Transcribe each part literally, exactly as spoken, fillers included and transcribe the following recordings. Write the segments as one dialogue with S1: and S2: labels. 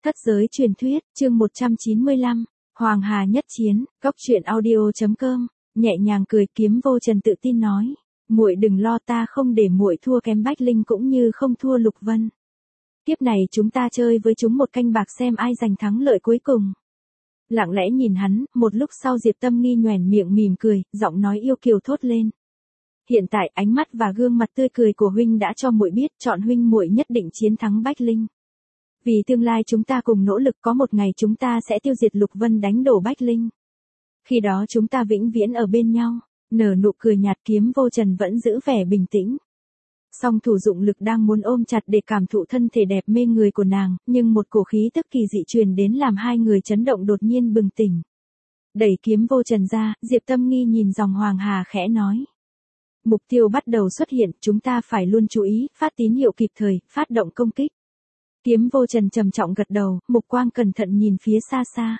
S1: Thất giới truyền thuyết, chương một trăm chín mươi lăm, Hoàng Hà nhất chiến, góc truyện audio chấm com, nhẹ nhàng cười Kiếm Vô Trần tự tin nói, muội đừng lo, ta không để muội thua kém Bách Linh cũng như không thua Lục Vân. Kiếp này chúng ta chơi với chúng một canh bạc xem ai giành thắng lợi cuối cùng. Lặng lẽ nhìn hắn, một lúc sau Diệp Tâm Nghi nhoẻn miệng mỉm cười, giọng nói yêu kiều thốt lên. Hiện tại ánh mắt và gương mặt tươi cười của huynh đã cho muội biết, chọn huynh muội nhất định chiến thắng Bách Linh. Vì tương lai chúng ta cùng nỗ lực, có một ngày chúng ta sẽ tiêu diệt Lục Vân, đánh đổ Bách Linh. Khi đó chúng ta vĩnh viễn ở bên nhau. Nở nụ cười nhạt, Kiếm Vô Trần vẫn giữ vẻ bình tĩnh. Song thủ dụng lực đang muốn ôm chặt để cảm thụ thân thể đẹp mê người của nàng, nhưng một cổ khí tức kỳ dị truyền đến làm hai người chấn động, đột nhiên bừng tỉnh. Đẩy Kiếm Vô Trần ra, Diệp Tâm Nghi nhìn dòng Hoàng Hà khẽ nói. Mục tiêu bắt đầu xuất hiện, chúng ta phải luôn chú ý, phát tín hiệu kịp thời, phát động công kích. Kiếm Vô Trần trầm trọng gật đầu, mục quang cẩn thận nhìn phía xa xa.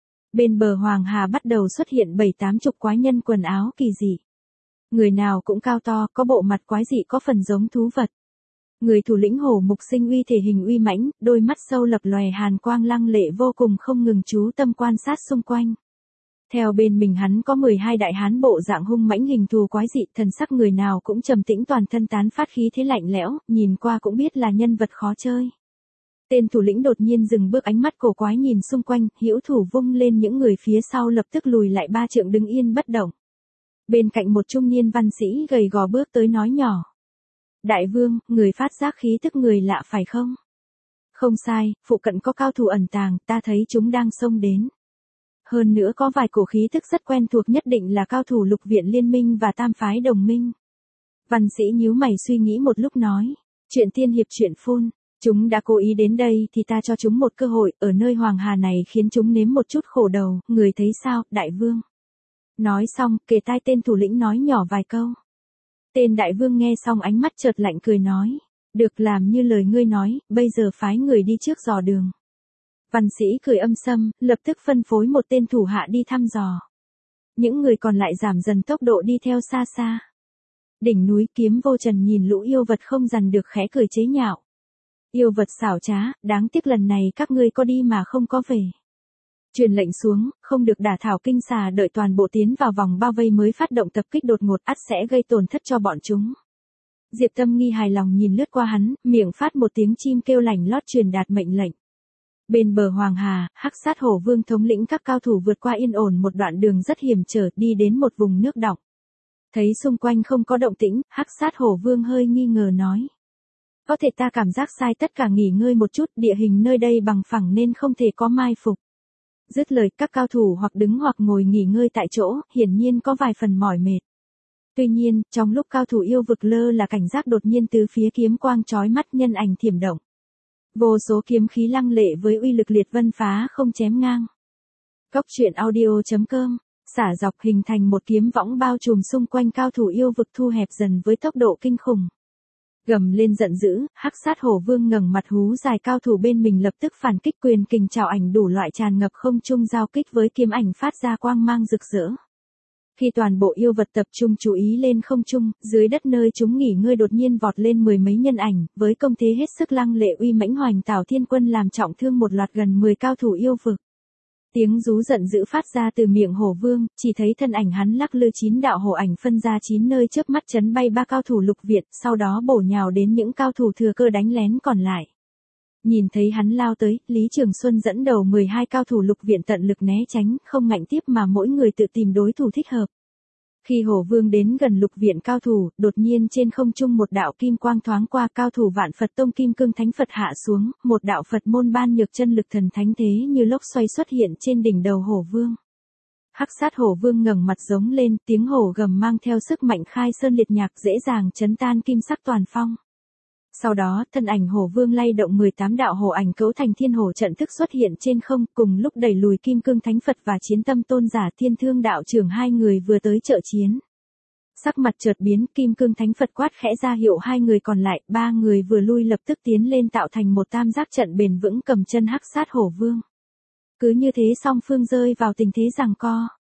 S1: Bên bờ Hoàng Hà bắt đầu xuất hiện bảy tám chục quái nhân quần áo kỳ dị. Người nào cũng cao to, có bộ mặt quái dị, có phần giống thú vật. Người thủ lĩnh Hổ Mục Sinh uy thể hình uy mãnh, đôi mắt sâu lập lòe hàn quang lăng lệ vô cùng, không ngừng chú tâm quan sát xung quanh. Theo bên mình hắn có mười hai đại hán bộ dạng hung mãnh hình thù quái dị, thần sắc người nào cũng trầm tĩnh, toàn thân tán phát khí thế lạnh lẽo, nhìn qua cũng biết là nhân vật khó chơi. Tên thủ lĩnh đột nhiên dừng bước, ánh mắt cổ quái nhìn xung quanh, hữu thủ vung lên, những người phía sau lập tức lùi lại ba trượng đứng yên bất động. Bên cạnh một trung niên văn sĩ gầy gò bước tới nói nhỏ. Đại vương, người phát giác khí tức người lạ phải không? Không sai, phụ cận có cao thủ ẩn tàng, ta thấy chúng đang xông đến. Hơn nữa có vài cổ khí tức rất quen thuộc, nhất định là cao thủ Lục Viện Liên Minh và Tam Phái Đồng Minh. Văn sĩ nhíu mày suy nghĩ một lúc nói. Chuyện tiên hiệp chuyện phun. Chúng đã cố ý đến đây thì ta cho chúng một cơ hội, ở nơi Hoàng Hà này khiến chúng nếm một chút khổ đầu, người thấy sao, đại vương? Nói xong, kề tai tên thủ lĩnh nói nhỏ vài câu. Tên đại vương nghe xong ánh mắt chợt lạnh, cười nói. Được, làm như lời ngươi nói, bây giờ phái người đi trước dò đường. Văn sĩ cười âm sâm, lập tức phân phối một tên thủ hạ đi thăm dò. Những người còn lại giảm dần tốc độ đi theo xa xa. Đỉnh núi, Kiếm Vô Trần nhìn lũ yêu vật không dằn được khẽ cười chế nhạo. Yêu vật xảo trá, đáng tiếc lần này các ngươi có đi mà không có về. Truyền lệnh xuống, không được đả thảo kinh xà, đợi toàn bộ tiến vào vòng bao vây mới phát động tập kích đột ngột, ắt sẽ gây tổn thất cho bọn chúng. Diệp Tâm Nghi hài lòng nhìn lướt qua hắn, miệng phát một tiếng chim kêu lành lót truyền đạt mệnh lệnh. Bên bờ Hoàng Hà, Hắc Sát Hổ Vương thống lĩnh các cao thủ vượt qua yên ổn một đoạn đường rất hiểm trở, đi đến một vùng nước đọng. Thấy xung quanh không có động tĩnh, Hắc Sát Hổ Vương hơi nghi ngờ nói. Có thể ta cảm giác sai, tất cả nghỉ ngơi một chút, địa hình nơi đây bằng phẳng nên không thể có mai phục. Dứt lời, các cao thủ hoặc đứng hoặc ngồi nghỉ ngơi tại chỗ, hiển nhiên có vài phần mỏi mệt. Tuy nhiên, trong lúc cao thủ yêu vực lơ là cảnh giác, đột nhiên từ phía kiếm quang chói mắt, nhân ảnh thiểm động. Vô số kiếm khí lăng lệ với uy lực liệt vân phá không chém ngang. Góc truyện audio chấm com, xả dọc hình thành một kiếm võng bao trùm xung quanh cao thủ yêu vực, thu hẹp dần với tốc độ kinh khủng. Gầm lên giận dữ, Hắc Sát Hổ Vương ngẩng mặt hú dài, cao thủ bên mình lập tức phản kích, quyền kình trảo ảnh đủ loại tràn ngập không trung, giao kích với kiếm ảnh phát ra quang mang rực rỡ. Khi toàn bộ yêu vật tập trung chú ý lên không trung, dưới đất nơi chúng nghỉ ngơi đột nhiên vọt lên mười mấy nhân ảnh, với công thế hết sức lăng lệ uy mãnh, hoành tảo thiên quân, làm trọng thương một loạt gần mười cao thủ yêu vực. Tiếng rú giận dữ phát ra từ miệng Hổ Vương, chỉ thấy thân ảnh hắn lắc lư, chín đạo hổ ảnh phân ra chín nơi, chớp mắt chấn bay ba cao thủ Lục Viện, sau đó bổ nhào đến những cao thủ thừa cơ đánh lén còn lại. Nhìn thấy hắn lao tới, Lý Trường Xuân dẫn đầu mười hai cao thủ Lục Viện tận lực né tránh, không ngạnh tiếp mà mỗi người tự tìm đối thủ thích hợp. Khi Hổ Vương đến gần Lục Viện cao thủ, đột nhiên trên không trung một đạo kim quang thoáng qua, cao thủ Vạn Phật Tông Kim Cương Thánh Phật hạ xuống, một đạo Phật môn ban nhược chân lực thần thánh thế như lốc xoay xuất hiện trên đỉnh đầu Hổ Vương. Hắc Sát Hổ Vương ngẩng mặt giống lên, tiếng hổ gầm mang theo sức mạnh khai sơn liệt nhạc, dễ dàng chấn tan kim sắc toàn phong. Sau đó, thân ảnh Hổ Vương lay động, mười tám đạo hổ ảnh cấu thành thiên hổ trận thức xuất hiện trên không, cùng lúc đẩy lùi Kim Cương Thánh Phật và Chiến Tâm Tôn giả Thiên Thương đạo trưởng, hai người vừa tới trợ chiến. Sắc mặt chợt biến, Kim Cương Thánh Phật quát khẽ ra hiệu hai người còn lại, ba người vừa lui lập tức tiến lên tạo thành một tam giác trận bền vững cầm chân Hắc Sát Hổ Vương. Cứ như thế song phương rơi vào tình thế giằng co.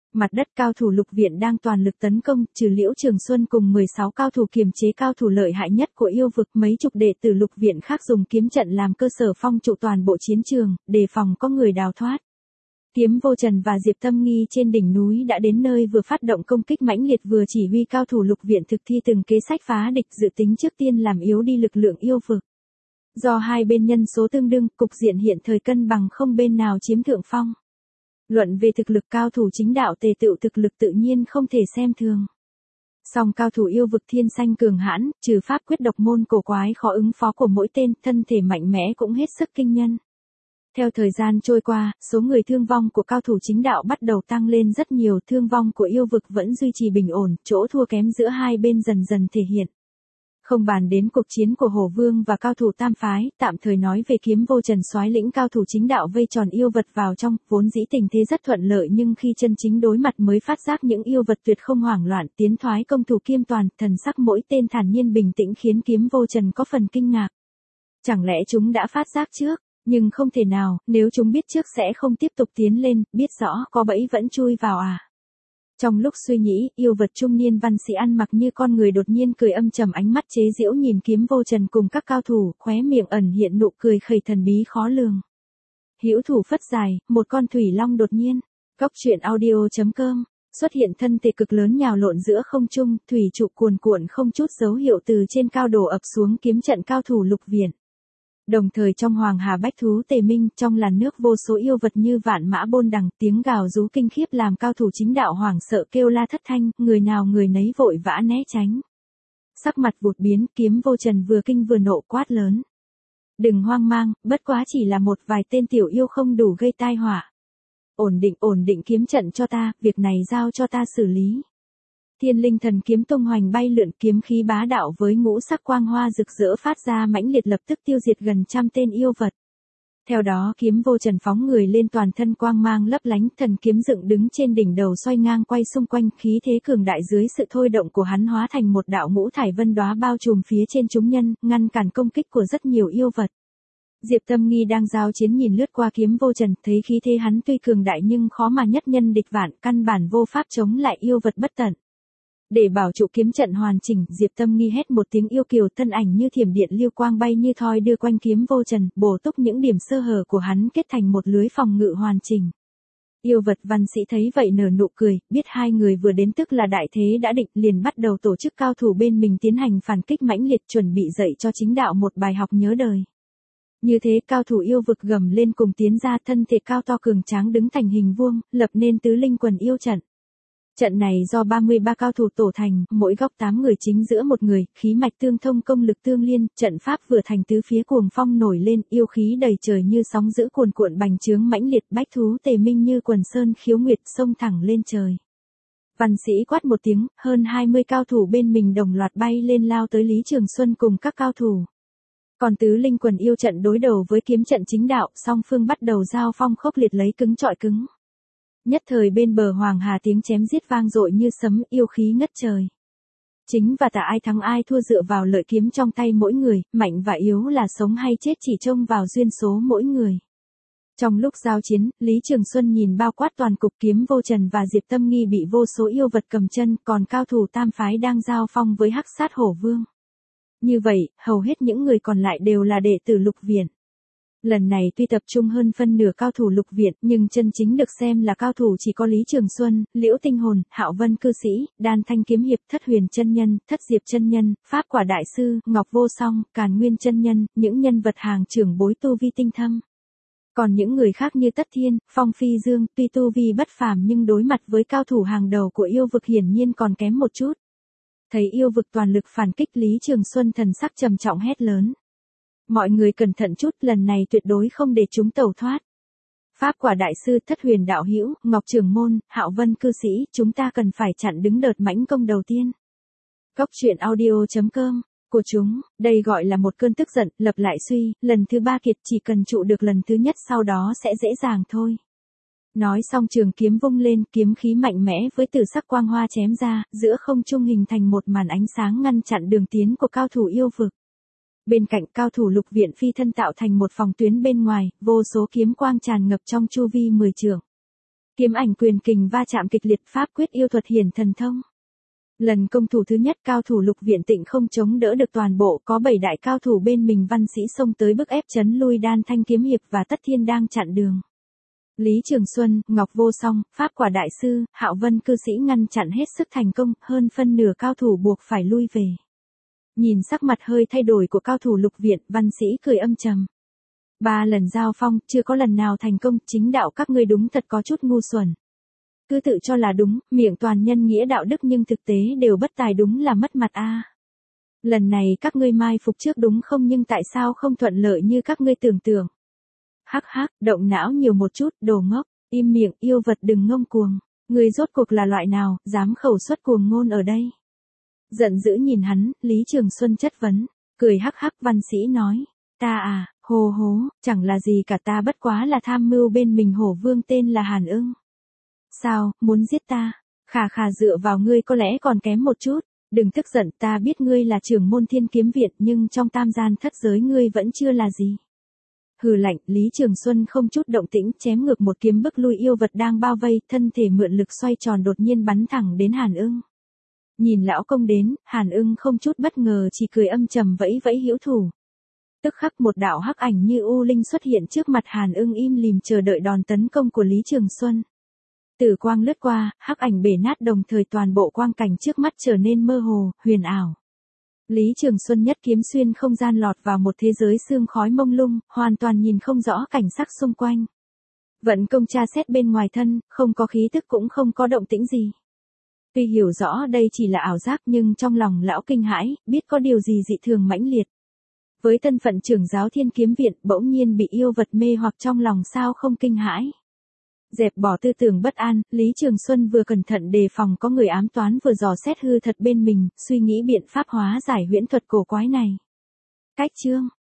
S1: Mặt đất cao thủ lục viện đang toàn lực tấn công, trừ Liễu Trường Xuân cùng mười sáu cao thủ kiềm chế cao thủ lợi hại nhất của yêu vực, mấy chục đệ tử lục viện khác dùng kiếm trận làm cơ sở phong trụ toàn bộ chiến trường, đề phòng có người đào thoát. Kiếm Vô Trần và Diệp Tâm Nghi trên đỉnh núi đã đến nơi vừa phát động công kích mãnh liệt vừa chỉ huy cao thủ lục viện thực thi từng kế sách phá địch dự tính trước tiên làm yếu đi lực lượng yêu vực. Do hai bên nhân số tương đương, cục diện hiện thời cân bằng không bên nào chiếm thượng phong. Luận về thực lực cao thủ chính đạo tề tựu thực lực tự nhiên không thể xem thường. Song cao thủ yêu vực thiên sanh cường hãn, trừ pháp quyết độc môn cổ quái khó ứng phó của mỗi tên, thân thể mạnh mẽ cũng hết sức kinh nhân. Theo thời gian trôi qua, số người thương vong của cao thủ chính đạo bắt đầu tăng lên rất nhiều, thương vong của yêu vực vẫn duy trì bình ổn, chỗ thua kém giữa hai bên dần dần thể hiện. Không bàn đến cuộc chiến của Hổ Vương và cao thủ tam phái, tạm thời nói về Kiếm Vô Trần soái lĩnh cao thủ chính đạo vây tròn yêu vật vào trong, vốn dĩ tình thế rất thuận lợi nhưng khi chân chính đối mặt mới phát giác những yêu vật tuyệt không hoảng loạn, tiến thoái công thủ kiêm toàn, thần sắc mỗi tên thản nhiên bình tĩnh khiến Kiếm Vô Trần có phần kinh ngạc. Chẳng lẽ chúng đã phát giác trước, nhưng không thể nào, nếu chúng biết trước sẽ không tiếp tục tiến lên, biết rõ có bẫy vẫn chui vào à. Trong lúc suy nghĩ, yêu vật trung niên văn sĩ ăn mặc như con người đột nhiên cười âm trầm, ánh mắt chế giễu nhìn Kiếm Vô Trần cùng các cao thủ, khóe miệng ẩn hiện nụ cười khẩy thần bí khó lường. Hữu thủ phất dài, một con thủy long đột nhiên, Góc Truyện Audio chấm com, xuất hiện thân thể cực lớn nhào lộn giữa không trung, thủy trụ cuồn cuộn không chút dấu hiệu từ trên cao đổ ập xuống kiếm trận cao thủ lục viện. Đồng thời trong hoàng hà bách thú tề minh, trong làn nước vô số yêu vật như vạn mã bôn đằng, tiếng gào rú kinh khiếp làm cao thủ chính đạo hoảng sợ kêu la thất thanh, người nào người nấy vội vã né tránh. Sắc mặt vụt biến, Kiếm Vô Trần vừa kinh vừa nộ quát lớn. Đừng hoang mang, bất quá chỉ là một vài tên tiểu yêu không đủ gây tai họa. Ổn định ổn định kiếm trận cho ta, việc này giao cho ta xử lý. Thiên Linh Thần kiếm tung hoành bay lượn, kiếm khí bá đạo với ngũ sắc quang hoa rực rỡ phát ra mãnh liệt lập tức tiêu diệt gần trăm tên yêu vật. Theo đó Kiếm Vô Trần phóng người lên toàn thân quang mang lấp lánh, thần kiếm dựng đứng trên đỉnh đầu xoay ngang quay xung quanh, khí thế cường đại dưới sự thôi động của hắn hóa thành một đạo ngũ thải vân đóa bao trùm phía trên chúng nhân, ngăn cản công kích của rất nhiều yêu vật. Diệp Tâm Nghi đang giao chiến nhìn lướt qua Kiếm Vô Trần, thấy khí thế hắn tuy cường đại nhưng khó mà nhất nhân địch vạn, căn bản vô pháp chống lại yêu vật bất tận. Để bảo trụ kiếm trận hoàn chỉnh, Diệp Tâm Nghi hét một tiếng yêu kiều, thân ảnh như thiểm điện lưu quang bay như thoi đưa quanh Kiếm Vô Trần, bổ túc những điểm sơ hở của hắn kết thành một lưới phòng ngự hoàn chỉnh. Yêu vật văn sĩ thấy vậy nở nụ cười, biết hai người vừa đến tức là đại thế đã định, liền bắt đầu tổ chức cao thủ bên mình tiến hành phản kích mãnh liệt, chuẩn bị dạy cho chính đạo một bài học nhớ đời. Như thế cao thủ yêu vực gầm lên cùng tiến ra, thân thể cao to cường tráng đứng thành hình vuông, lập nên tứ linh quần yêu trận. Trận này do ba mươi ba cao thủ tổ thành, mỗi góc tám người chính giữa một người, khí mạch tương thông công lực tương liên, trận pháp vừa thành tứ phía cuồng phong nổi lên, yêu khí đầy trời như sóng dữ cuồn cuộn bành trướng mãnh liệt, bách thú tề minh như quần sơn khiếu nguyệt xông thẳng lên trời. Văn sĩ quát một tiếng, hơn hai mươi cao thủ bên mình đồng loạt bay lên lao tới Lý Trường Xuân cùng các cao thủ. Còn tứ linh quần yêu trận đối đầu với kiếm trận chính đạo, song phương bắt đầu giao phong khốc liệt lấy cứng trọi cứng. Nhất thời bên bờ hoàng hà tiếng chém giết vang dội như sấm, yêu khí ngất trời. Chính và tà ai thắng ai thua dựa vào lợi kiếm trong tay mỗi người, mạnh và yếu là sống hay chết chỉ trông vào duyên số mỗi người. Trong lúc giao chiến, Lý Trường Xuân nhìn bao quát toàn cục, Kiếm Vô Trần và Diệp Tâm Nghi bị vô số yêu vật cầm chân, còn cao thủ tam phái đang giao phong với Hắc Sát Hổ Vương. Như vậy, hầu hết những người còn lại đều là đệ tử lục viện. Lần này tuy tập trung hơn phân nửa cao thủ lục viện, nhưng chân chính được xem là cao thủ chỉ có Lý Trường Xuân, Liễu Tinh Hồn, Hạo Vân Cư Sĩ, Đan Thanh Kiếm Hiệp, Thất Huyền Chân Nhân, Thất Diệp Chân Nhân, Pháp Quả Đại Sư, Ngọc Vô Song, Càn Nguyên Chân Nhân, những nhân vật hàng trưởng bối tu vi tinh thâm. Còn những người khác như Tất Thiên, Phong Phi Dương, tuy tu vi bất phàm nhưng đối mặt với cao thủ hàng đầu của yêu vực hiển nhiên còn kém một chút. Thấy yêu vực toàn lực phản kích, Lý Trường Xuân thần sắc trầm trọng hét lớn. Mọi người cẩn thận chút, lần này tuyệt đối không để chúng tẩu thoát. Pháp Quả Đại Sư, Thất Huyền Đạo Hữu, Ngọc Trường Môn, Hạo Vân Cư Sĩ, chúng ta cần phải chặn đứng đợt mãnh công đầu tiên. Góc Truyện Audio chấm com, của chúng, đây gọi là một cơn tức giận, lập lại suy, lần thứ ba kiệt, chỉ cần trụ được lần thứ nhất sau đó sẽ dễ dàng thôi. Nói xong trường kiếm vung lên, kiếm khí mạnh mẽ với tử sắc quang hoa chém ra, giữa không trung hình thành một màn ánh sáng ngăn chặn đường tiến của cao thủ yêu vực. Bên cạnh cao thủ lục viện phi thân tạo thành một phòng tuyến bên ngoài, vô số kiếm quang tràn ngập trong chu vi mười trượng. Kiếm ảnh quyền kình va chạm kịch liệt, pháp quyết yêu thuật hiển thần thông. Lần công thủ thứ nhất cao thủ Lục Viện Tịnh không chống đỡ được toàn bộ, có bảy đại cao thủ bên mình văn sĩ xông tới bức ép chấn lui Đan Thanh kiếm hiệp và Tất Thiên đang chặn đường. Lý Trường Xuân, Ngọc Vô Song, Pháp Quả Đại Sư, Hạo Vân cư sĩ ngăn chặn hết sức thành công, hơn phân nửa cao thủ buộc phải lui về. Nhìn sắc mặt hơi thay đổi của cao thủ Lục Viện, văn sĩ cười âm trầm. Ba lần giao phong, chưa có lần nào thành công, chính đạo các ngươi đúng thật có chút ngu xuẩn. Cứ tự cho là đúng, miệng toàn nhân nghĩa đạo đức nhưng thực tế đều bất tài, đúng là mất mặt a. Lần này các ngươi mai phục trước đúng không, nhưng tại sao không thuận lợi như các ngươi tưởng tượng? Hắc hắc, động não nhiều một chút, đồ ngốc, im miệng, yêu vật đừng ngông cuồng. Ngươi rốt cuộc là loại nào, dám khẩu xuất cuồng ngôn ở đây? Giận dữ nhìn hắn, Lý Trường Xuân chất vấn, cười hắc hắc, văn sĩ nói, ta à, hồ hố, chẳng là gì cả, ta bất quá là tham mưu bên mình hổ vương tên là Hàn Ưng. Sao, muốn giết ta? Khà khà, dựa vào ngươi có lẽ còn kém một chút. Đừng tức giận, ta biết ngươi là trưởng môn Thiên Kiếm Viện, nhưng trong tam gian thất giới ngươi vẫn chưa là gì. Hừ lạnh, Lý Trường Xuân không chút động tĩnh, chém ngược một kiếm bức lui yêu vật đang bao vây, thân thể mượn lực xoay tròn đột nhiên bắn thẳng đến Hàn Ưng. Nhìn lão công đến, Hàn Ưng không chút bất ngờ, chỉ cười âm trầm vẫy vẫy hữu thủ. Tức khắc một đạo hắc ảnh như u linh xuất hiện trước mặt Hàn Ưng, im lìm chờ đợi đòn tấn công của Lý Trường Xuân. Tử quang lướt qua, hắc ảnh bể nát, đồng thời toàn bộ quang cảnh trước mắt trở nên mơ hồ, huyền ảo. Lý Trường Xuân nhất kiếm xuyên không gian lọt vào một thế giới sương khói mông lung, hoàn toàn nhìn không rõ cảnh sắc xung quanh. Vận công tra xét bên ngoài thân, không có khí tức cũng không có động tĩnh gì. Tuy hiểu rõ đây chỉ là ảo giác nhưng trong lòng lão kinh hãi, biết có điều gì dị thường mãnh liệt. Với thân phận trưởng giáo Thiên Kiếm Viện, bỗng nhiên bị yêu vật mê hoặc, trong lòng sao không kinh hãi. Dẹp bỏ tư tưởng bất an, Lý Trường Xuân vừa cẩn thận đề phòng có người ám toán vừa dò xét hư thật bên mình, suy nghĩ biện pháp hóa giải huyễn thuật cổ quái này. Cách chương